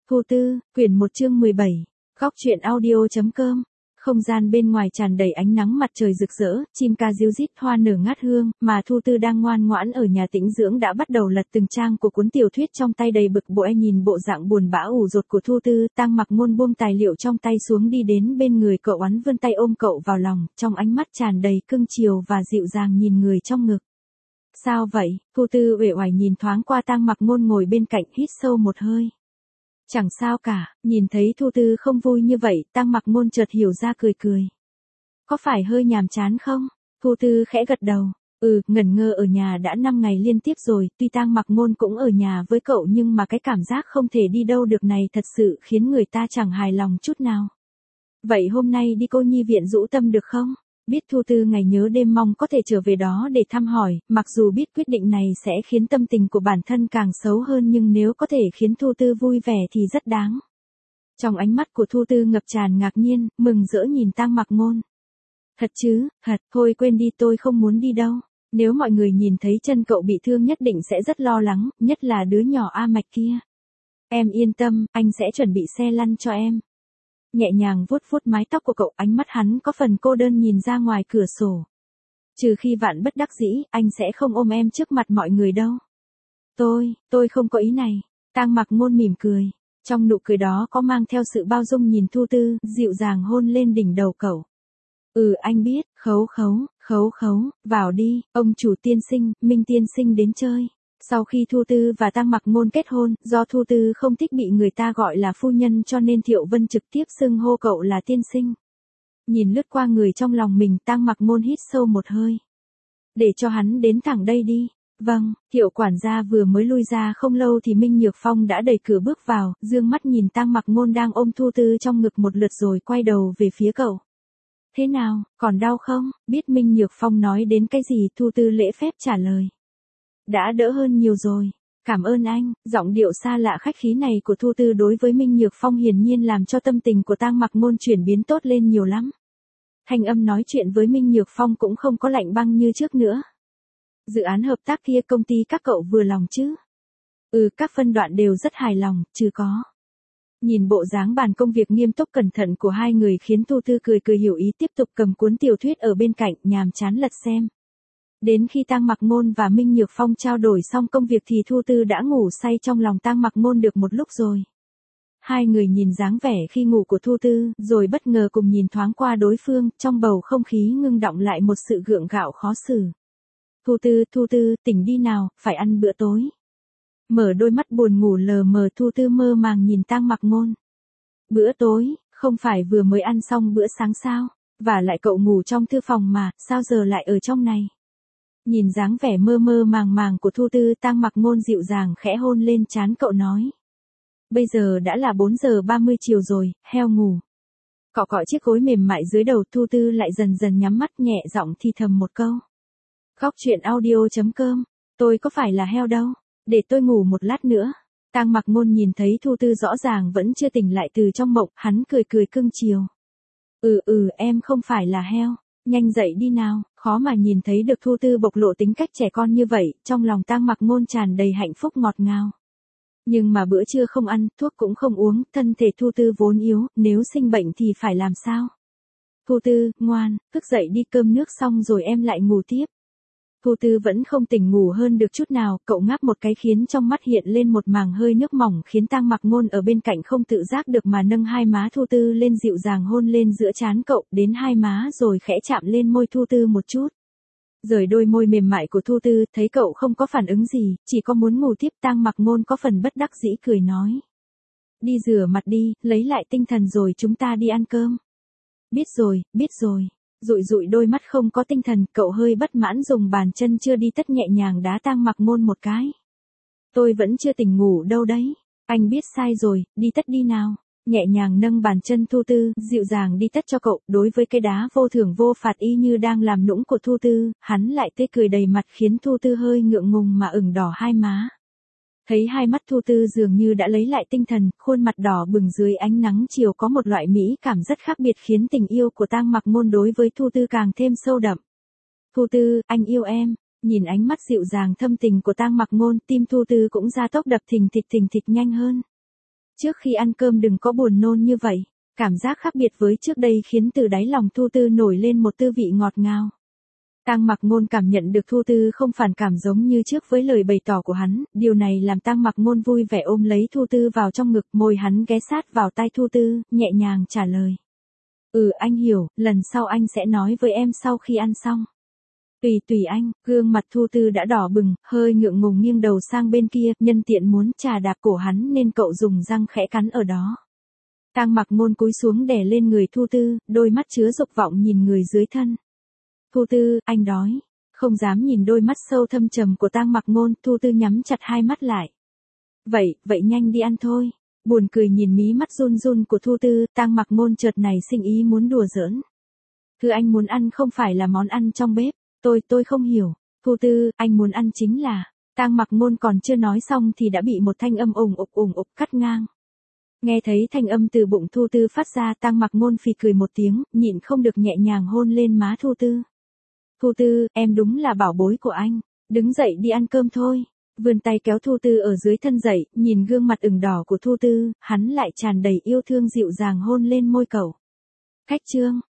Thu Tư, quyển 1 chương 17, Góc truyện audio.com. Không gian bên ngoài tràn đầy ánh nắng mặt trời rực rỡ, chim ca ríu rít, hoa nở ngát hương, mà Thu Tư đang ngoan ngoãn ở nhà tĩnh dưỡng đã bắt đầu lật từng trang của cuốn tiểu thuyết trong tay đầy bực bội. Nhìn bộ dạng buồn bã ủ rột của Thu Tư, Tang Mặc Ngôn buông tài liệu trong tay xuống đi đến bên người cậu, oán vươn tay ôm cậu vào lòng, trong ánh mắt tràn đầy cưng chiều và dịu dàng nhìn người trong ngực. Sao vậy? Thu Tư uể oải nhìn thoáng qua Tang Mặc Ngôn ngồi bên cạnh, hít sâu một hơi. Chẳng sao cả, nhìn thấy Thu Tư không vui như vậy, Tang Mặc Ngôn chợt hiểu ra, cười cười. Có phải hơi nhàm chán không? Thu Tư khẽ gật đầu. Ngẩn ngơ ở nhà đã 5 ngày liên tiếp rồi, tuy Tang Mặc Ngôn cũng ở nhà với cậu nhưng mà cái cảm giác không thể đi đâu được này thật sự khiến người ta chẳng hài lòng chút nào. Vậy hôm nay đi cô nhi viện Dũ Tâm được không? Biết Thu Tư ngày nhớ đêm mong có thể trở về đó để thăm hỏi, mặc dù biết quyết định này sẽ khiến tâm tình của bản thân càng xấu hơn nhưng nếu có thể khiến Thu Tư vui vẻ thì rất đáng. Trong ánh mắt của Thu Tư ngập tràn ngạc nhiên, mừng rỡ nhìn Tang Mặc Ngôn. Thật chứ? Thật, thôi quên đi, tôi không muốn đi đâu. Nếu mọi người nhìn thấy chân cậu bị thương nhất định sẽ rất lo lắng, nhất là đứa nhỏ A Mạch kia. Em yên tâm, anh sẽ chuẩn bị xe lăn cho em. Nhẹ nhàng vuốt vuốt mái tóc của cậu, ánh mắt hắn có phần cô đơn nhìn ra ngoài cửa sổ. Trừ khi vạn bất đắc dĩ, anh sẽ không ôm em trước mặt mọi người đâu. Tôi không có ý này. Tang Mặc Ngôn mỉm cười. Trong nụ cười đó có mang theo sự bao dung, nhìn Thu Tư, dịu dàng hôn lên đỉnh đầu cậu. Anh biết, khấu, vào đi, ông chủ tiên sinh, Minh tiên sinh đến chơi. Sau khi Thu Tư và Tang Mặc Ngôn kết hôn, do Thu Tư không thích bị người ta gọi là phu nhân cho nên Thiệu Vân trực tiếp xưng hô cậu là tiên sinh. Nhìn lướt qua người trong lòng mình, Tang Mặc Ngôn hít sâu một hơi. Để cho hắn đến thẳng đây đi. Vâng, Thiệu quản gia vừa mới lui ra không lâu thì Minh Nhược Phong đã đẩy cửa bước vào, dương mắt nhìn Tang Mặc Ngôn đang ôm Thu Tư trong ngực một lượt rồi quay đầu về phía cậu. Thế nào, còn đau không? Biết Minh Nhược Phong nói đến cái gì, Thu Tư lễ phép trả lời. Đã đỡ hơn nhiều rồi. Cảm ơn anh. Giọng điệu xa lạ khách khí này của Thu Tư đối với Minh Nhược Phong hiển nhiên làm cho tâm tình của Tang Mặc Ngôn chuyển biến tốt lên nhiều lắm. Thanh âm nói chuyện với Minh Nhược Phong cũng không có lạnh băng như trước nữa. Dự án hợp tác kia công ty các cậu vừa lòng chứ? Các phân đoạn đều rất hài lòng, chứ có. Nhìn bộ dáng bàn công việc nghiêm túc cẩn thận của hai người khiến Thu Tư cười cười hiểu ý, tiếp tục cầm cuốn tiểu thuyết ở bên cạnh nhàm chán lật xem. Đến khi Tang Mặc Ngôn và Minh Nhược Phong trao đổi xong công việc thì Thu Tư đã ngủ say trong lòng Tang Mặc Ngôn được một lúc rồi. Hai người nhìn dáng vẻ khi ngủ của Thu Tư, rồi bất ngờ cùng nhìn thoáng qua đối phương, trong bầu không khí ngưng đọng lại một sự gượng gạo khó xử. Thu Tư, tỉnh đi nào, phải ăn bữa tối. Mở đôi mắt buồn ngủ lờ mờ, Thu Tư mơ màng nhìn Tang Mặc Ngôn. Bữa tối, không phải vừa mới ăn xong bữa sáng sao? Và lại cậu ngủ trong thư phòng mà, sao giờ lại ở trong này? Nhìn dáng vẻ mơ mơ màng màng của Thu Tư, Tang Mặc Ngôn dịu dàng khẽ hôn lên trán cậu nói. Bây giờ đã là 4 giờ 30 chiều rồi, heo ngủ. Cọ cọ chiếc gối mềm mại dưới đầu, Thu Tư lại dần dần nhắm mắt nhẹ giọng thì thầm một câu. Góc truyện audio.com, tôi có phải là heo đâu, để tôi ngủ một lát nữa. Tang Mặc Ngôn nhìn thấy Thu Tư rõ ràng vẫn chưa tỉnh lại từ trong mộng, hắn cười cười cưng chiều. Em không phải là heo, nhanh dậy đi nào. Khó mà nhìn thấy được Thu Tư bộc lộ tính cách trẻ con như vậy, trong lòng Tang Mặc Ngôn tràn đầy hạnh phúc ngọt ngào. Nhưng mà bữa trưa không ăn, thuốc cũng không uống, thân thể Thu Tư vốn yếu, nếu sinh bệnh thì phải làm sao? Thu Tư, ngoan, thức dậy đi, cơm nước xong rồi em lại ngủ tiếp. Thu Tư vẫn không tỉnh ngủ hơn được chút nào, cậu ngáp một cái khiến trong mắt hiện lên một màng hơi nước mỏng, khiến Tang Mặc Ngôn ở bên cạnh không tự giác được mà nâng hai má Thu Tư lên, dịu dàng hôn lên giữa trán cậu, đến hai má rồi khẽ chạm lên môi Thu Tư một chút. Rời đôi môi mềm mại của Thu Tư, thấy cậu không có phản ứng gì, chỉ có muốn ngủ tiếp, Tang Mặc Ngôn có phần bất đắc dĩ cười nói. Đi rửa mặt đi, lấy lại tinh thần rồi chúng ta đi ăn cơm. Biết rồi. Dụi đôi mắt không có tinh thần, cậu hơi bất mãn dùng bàn chân chưa đi tất nhẹ nhàng đá Tang Mặc Ngôn một cái. Tôi vẫn chưa tỉnh ngủ đâu đấy. Anh biết sai rồi, đi tất đi nào. Nhẹ nhàng nâng bàn chân Thu Tư, dịu dàng đi tất cho cậu, đối với cái đá vô thưởng vô phạt y như đang làm nũng của Thu Tư, hắn lại tươi cười đầy mặt khiến Thu Tư hơi ngượng ngùng mà ửng đỏ hai má. Thấy hai mắt Thu Tư dường như đã lấy lại tinh thần, khuôn mặt đỏ bừng dưới ánh nắng chiều có một loại mỹ cảm rất khác biệt khiến tình yêu của Tang Mặc Ngôn đối với Thu Tư càng thêm sâu đậm. Thu Tư, anh yêu em. Nhìn ánh mắt dịu dàng thâm tình của Tang Mặc Ngôn, tim Thu Tư cũng gia tốc đập thình thịch nhanh hơn. Trước khi ăn cơm đừng có buồn nôn như vậy. Cảm giác khác biệt với trước đây khiến từ đáy lòng Thu Tư nổi lên một tư vị ngọt ngào. Tang Mặc Ngôn cảm nhận được Thu Tư không phản cảm giống như trước với lời bày tỏ của hắn, điều này làm Tang Mặc Ngôn vui vẻ ôm lấy Thu Tư vào trong ngực, môi hắn ghé sát vào tai Thu Tư, nhẹ nhàng trả lời. Anh hiểu, lần sau anh sẽ nói với em sau khi ăn xong. Tùy anh, gương mặt Thu Tư đã đỏ bừng, hơi ngượng ngùng nghiêng đầu sang bên kia, nhân tiện muốn chà đạp cổ hắn nên cậu dùng răng khẽ cắn ở đó. Tang Mặc Ngôn cúi xuống đè lên người Thu Tư, đôi mắt chứa dục vọng nhìn người dưới thân. Thu Tư, anh đói. Không dám nhìn đôi mắt sâu thâm trầm của Tang Mặc Ngôn, Thu Tư nhắm chặt hai mắt lại. Vậy nhanh đi ăn thôi. Buồn cười nhìn mí mắt run run của Thu Tư, Tang Mặc Ngôn chợt nảy sinh ý muốn đùa giỡn. Thứ anh muốn ăn không phải là món ăn trong bếp, tôi không hiểu. Thu Tư, anh muốn ăn chính là. Tang Mặc Ngôn còn chưa nói xong thì đã bị một thanh âm ùng ục cắt ngang. Nghe thấy thanh âm từ bụng Thu Tư phát ra, Tang Mặc Ngôn phì cười một tiếng, nhịn không được nhẹ nhàng hôn lên má Thu Tư. Thu Tư, em đúng là bảo bối của anh. Đứng dậy đi ăn cơm thôi. Vươn tay kéo Thu Tư ở dưới thân dậy, nhìn gương mặt ửng đỏ của Thu Tư, hắn lại tràn đầy yêu thương dịu dàng hôn lên môi cậu. Khách trương.